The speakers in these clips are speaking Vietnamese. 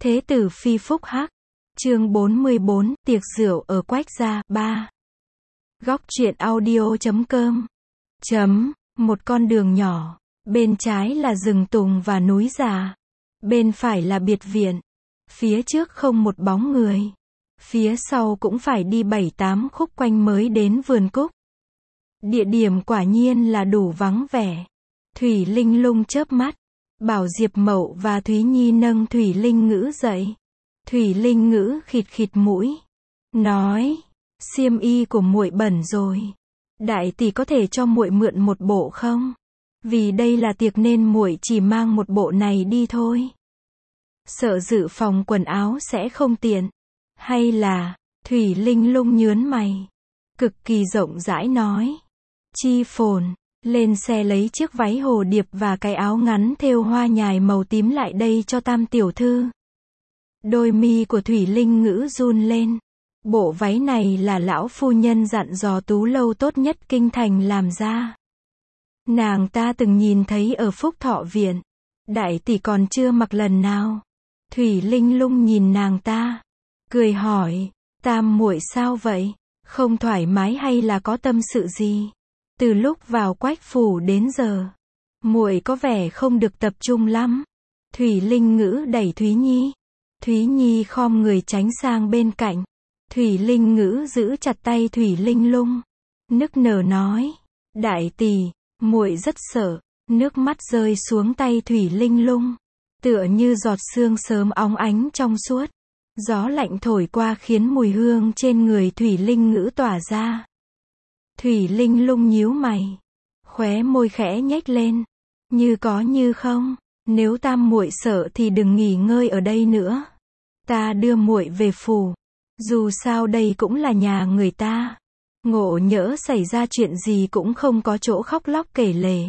Thế tử phi phúc hắc. Chương 44, tiệc rượu ở Quách gia, 3. Góc truyện audio.com. Một con đường nhỏ, bên trái là rừng tùng và núi già, bên phải là biệt viện, phía trước không một bóng người, phía sau cũng phải đi 7-8 khúc quanh mới đến vườn cúc. Địa điểm quả nhiên là đủ vắng vẻ. Thủy Linh Lung chớp mắt, bảo Diệp Mậu và Thúy Nhi nâng Thủy Linh Ngữ dậy. Thủy Linh Ngữ khịt khịt mũi, nói, xiêm y của muội bẩn rồi, đại tỷ có thể cho muội mượn một bộ không? Vì đây là tiệc nên muội chỉ mang một bộ này đi thôi. Sợ dự phòng quần áo sẽ không tiện. Hay là, Thủy Linh Lung nhớn mày, cực kỳ rộng rãi nói, Chi Phồn, lên xe lấy chiếc váy hồ điệp và cái áo ngắn thêu hoa nhài màu tím lại đây cho Tam tiểu thư. Đôi mi của Thủy Linh Ngữ run lên. Bộ váy này là lão phu nhân dặn dò Tú Lâu tốt nhất kinh thành làm ra. Nàng ta từng nhìn thấy ở Phúc Thọ viện. Đại tỷ còn chưa mặc lần nào. Thủy Linh Lung nhìn nàng ta, cười hỏi, Tam muội sao vậy? Không thoải mái hay là có tâm sự gì? Từ lúc vào Quách phủ đến giờ, muội có vẻ không được tập trung lắm. Thủy Linh Ngữ đẩy Thúy Nhi. Thúy Nhi khom người tránh sang bên cạnh. Thủy Linh Ngữ giữ chặt tay Thủy Linh Lung, nức nở nói, đại tỷ, muội rất sợ. Nước mắt rơi xuống tay Thủy Linh Lung, tựa như giọt sương sớm óng ánh trong suốt. Gió lạnh thổi qua khiến mùi hương trên người Thủy Linh Ngữ tỏa ra. Thủy Linh Lung nhíu mày, khóe môi khẽ nhếch lên, như có như không, nếu Tam muội sợ thì đừng nghỉ ngơi ở đây nữa. Ta đưa muội về phủ, dù sao đây cũng là nhà người ta. Ngộ nhỡ xảy ra chuyện gì cũng không có chỗ khóc lóc kể lể.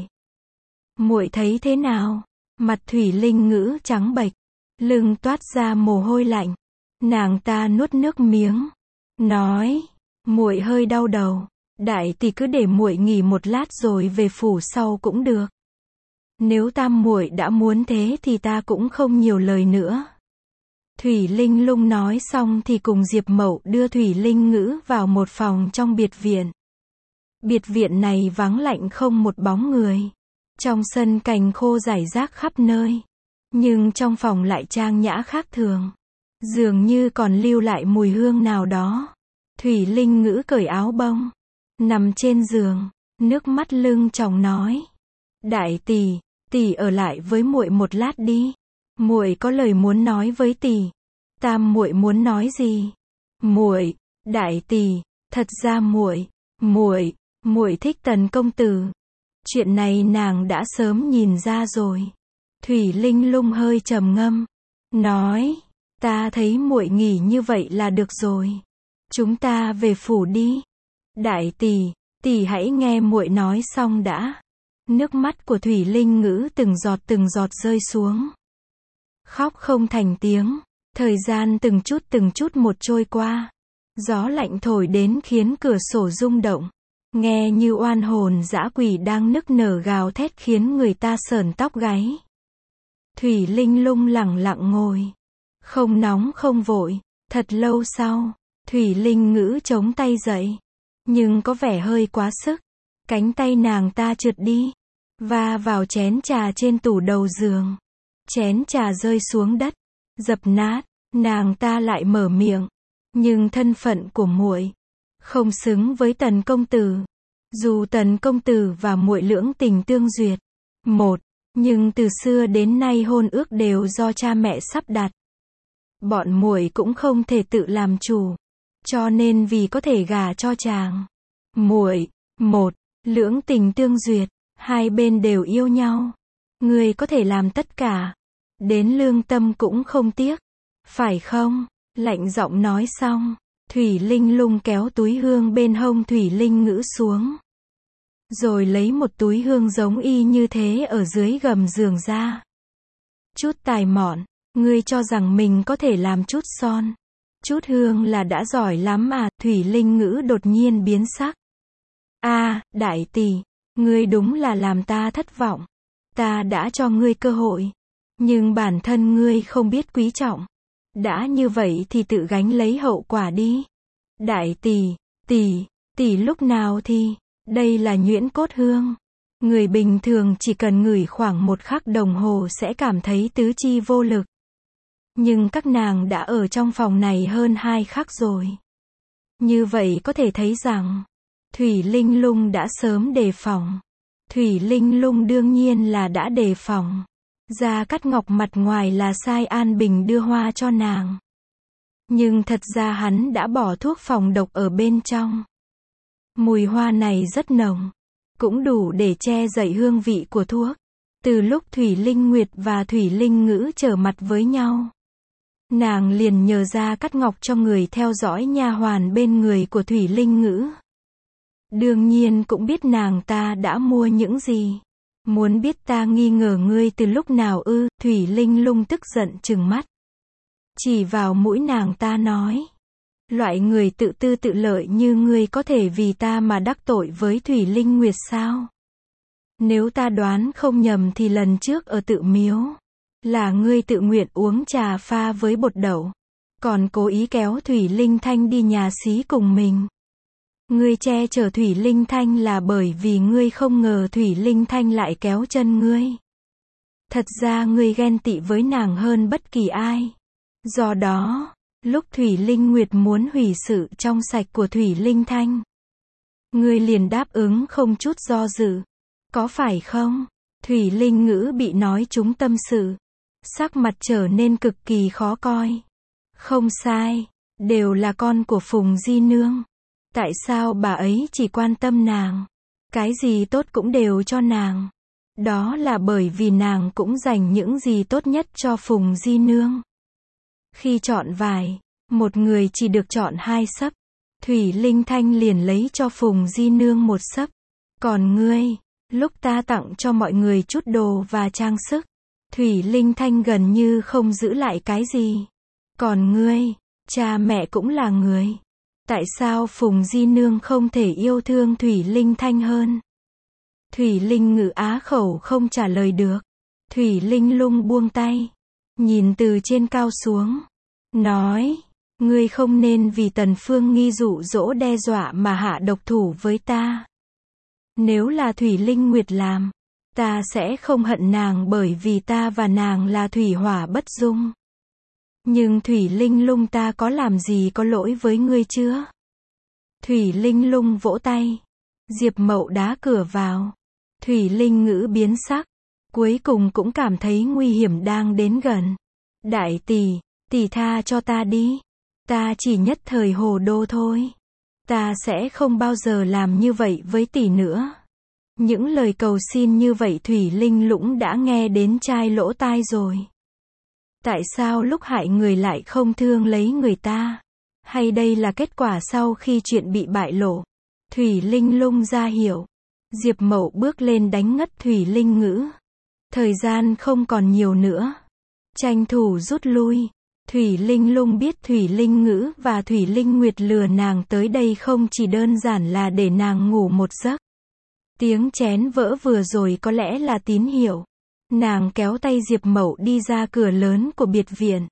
Muội thấy thế nào? Mặt Thủy Linh Ngữ trắng bệch, lưng toát ra mồ hôi lạnh. Nàng ta nuốt nước miếng, nói, muội hơi đau đầu, đại tỷ cứ để muội nghỉ một lát rồi về phủ sau cũng được. Nếu Tam muội đã muốn thế thì ta cũng không nhiều lời nữa. Thủy Linh Lung nói xong thì cùng Diệp Mậu đưa Thủy Linh Ngữ vào một phòng trong biệt viện. Biệt viện này vắng lạnh không một bóng người. Trong sân cành khô rải rác khắp nơi. Nhưng trong phòng lại trang nhã khác thường. Dường như còn lưu lại mùi hương nào đó. Thủy Linh Ngữ cởi áo bông, nằm trên giường, nước mắt lưng tròng nói, đại tỷ, tỷ ở lại với muội một lát đi. Muội có lời muốn nói với tỷ. Tam muội muốn nói gì? Muội, đại tỷ, thật ra muội thích Tần công tử. Chuyện này nàng đã sớm nhìn ra rồi. Thủy Linh Lung hơi trầm ngâm, nói, ta thấy muội nghỉ như vậy là được rồi. Chúng ta về phủ đi. Đại tỷ, tỷ hãy nghe muội nói xong đã. Nước mắt của Thủy Linh Ngữ từng giọt rơi xuống. Khóc không thành tiếng. Thời gian từng chút một trôi qua. Gió lạnh thổi đến khiến cửa sổ rung động. Nghe như oan hồn dã quỷ đang nức nở gào thét khiến người ta sởn tóc gáy. Thủy Linh Lung lẳng lặng ngồi, không nóng không vội. Thật lâu sau, Thủy Linh Ngữ chống tay dậy, nhưng có vẻ hơi quá sức. Cánh tay nàng ta trượt đi, va vào chén trà trên tủ đầu giường. Chén trà rơi xuống đất, dập nát. Nàng ta lại mở miệng, nhưng thân phận của muội không xứng với Tần công tử. Dù Tần công tử và muội lưỡng tình tương duyệt, nhưng từ xưa đến nay hôn ước đều do cha mẹ sắp đặt. Bọn muội cũng không thể tự làm chủ, cho nên vì có thể gả cho chàng, muội, lưỡng tình tương duyệt, hai bên đều yêu nhau, người có thể làm tất cả, đến lương tâm cũng không tiếc, phải không? Lạnh giọng nói xong, Thủy Linh Lung kéo túi hương bên hông Thủy Linh Ngữ xuống, rồi lấy một túi hương giống y như thế ở dưới gầm giường ra. Chút tài mọn, ngươi cho rằng mình có thể làm chút son, chút hương là đã giỏi lắm à? Thủy Linh Ngữ đột nhiên biến sắc. Đại tỷ, ngươi đúng là làm ta thất vọng. Ta đã cho ngươi cơ hội, nhưng bản thân ngươi không biết quý trọng. Đã như vậy thì tự gánh lấy hậu quả đi. Đại tỷ lúc nào thì, đây là nhuyễn cốt hương. Người bình thường chỉ cần ngửi khoảng 1 khắc đồng hồ sẽ cảm thấy tứ chi vô lực. Nhưng các nàng đã ở trong phòng này hơn 2 khắc rồi. Như vậy có thể thấy rằng, Thủy Linh Lung đã sớm đề phòng. Thủy Linh Lung đương nhiên là đã đề phòng. Gia Cát Ngọc mặt ngoài là sai An Bình đưa hoa cho nàng. Nhưng thật ra hắn đã bỏ thuốc phòng độc ở bên trong. Mùi hoa này rất nồng, cũng đủ để che đậy hương vị của thuốc. Từ lúc Thủy Linh Nguyệt và Thủy Linh Ngữ trở mặt với nhau, nàng liền nhờ Gia Cát Ngọc cho người theo dõi nha hoàn bên người của Thủy Linh Ngữ. Đương nhiên cũng biết nàng ta đã mua những gì. Muốn biết ta nghi ngờ ngươi từ lúc nào ư? Thủy Linh Lung tức giận trừng mắt, chỉ vào mũi nàng ta nói. Loại người tự tư tự lợi như ngươi có thể vì ta mà đắc tội với Thủy Linh Nguyệt sao? Nếu ta đoán không nhầm thì lần trước ở tự miếu, là ngươi tự nguyện uống trà pha với bột đậu, còn cố ý kéo Thủy Linh Thanh đi nhà xí cùng mình. Ngươi che chở Thủy Linh Thanh là bởi vì ngươi không ngờ Thủy Linh Thanh lại kéo chân ngươi. Thật ra ngươi ghen tị với nàng hơn bất kỳ ai. Do đó, lúc Thủy Linh Nguyệt muốn hủy sự trong sạch của Thủy Linh Thanh, ngươi liền đáp ứng không chút do dự. Có phải không? Thủy Linh Ngữ bị nói trúng tâm sự, sắc mặt trở nên cực kỳ khó coi. Không sai, đều là con của Phùng Di Nương. Tại sao bà ấy chỉ quan tâm nàng? Cái gì tốt cũng đều cho nàng. Đó là bởi vì nàng cũng dành những gì tốt nhất cho Phùng Di Nương. Khi chọn vải, một người chỉ được chọn 2 xấp. Thủy Linh Thanh liền lấy cho Phùng Di Nương 1 xấp. Còn ngươi, lúc ta tặng cho mọi người chút đồ và trang sức, Thủy Linh Thanh gần như không giữ lại cái gì. Còn ngươi, cha mẹ cũng là người. Tại sao Phùng Di Nương không thể yêu thương Thủy Linh Thanh hơn? Thủy Linh Ngữ á khẩu không trả lời được. Thủy Linh Lung buông tay, nhìn từ trên cao xuống, nói, ngươi không nên vì Tần Phương Nghi dụ dỗ đe dọa mà hạ độc thủ với ta. Nếu là Thủy Linh Nguyệt làm, ta sẽ không hận nàng bởi vì ta và nàng là thủy hỏa bất dung. Nhưng Thủy Linh Lung ta có làm gì có lỗi với ngươi chưa? Thủy Linh Lung vỗ tay. Diệp Mậu đá cửa vào. Thủy Linh Ngữ biến sắc. Cuối cùng cũng cảm thấy nguy hiểm đang đến gần. Đại tỷ tha cho ta đi. Ta chỉ nhất thời hồ đồ thôi. Ta sẽ không bao giờ làm như vậy với tỷ nữa. Những lời cầu xin như vậy Thủy Linh Lũng đã nghe đến chai lỗ tai rồi. Tại sao lúc hại người lại không thương lấy người ta? Hay đây là kết quả sau khi chuyện bị bại lộ? Thủy Linh Lung ra hiểu. Diệp Mậu bước lên đánh ngất Thủy Linh Ngữ. Thời gian không còn nhiều nữa. Tranh thủ rút lui. Thủy Linh Lung biết Thủy Linh Ngữ và Thủy Linh Nguyệt lừa nàng tới đây không chỉ đơn giản là để nàng ngủ một giấc. Tiếng chén vỡ vừa rồi có lẽ là tín hiệu. Nàng kéo tay Diệp Mậu đi ra cửa lớn của biệt viện.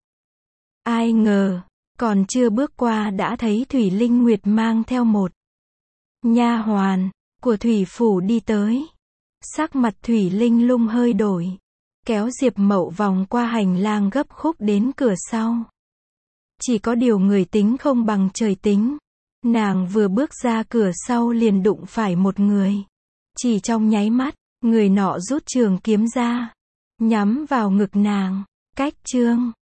Ai ngờ, còn chưa bước qua đã thấy Thủy Linh Nguyệt mang theo một nha hoàn của Thủy phủ đi tới. Sắc mặt Thủy Linh Lung hơi đổi, kéo Diệp Mậu vòng qua hành lang gấp khúc đến cửa sau. Chỉ có điều người tính không bằng trời tính. Nàng vừa bước ra cửa sau liền đụng phải một người. Chỉ trong nháy mắt, người nọ rút trường kiếm ra, nhắm vào ngực nàng. Cách chương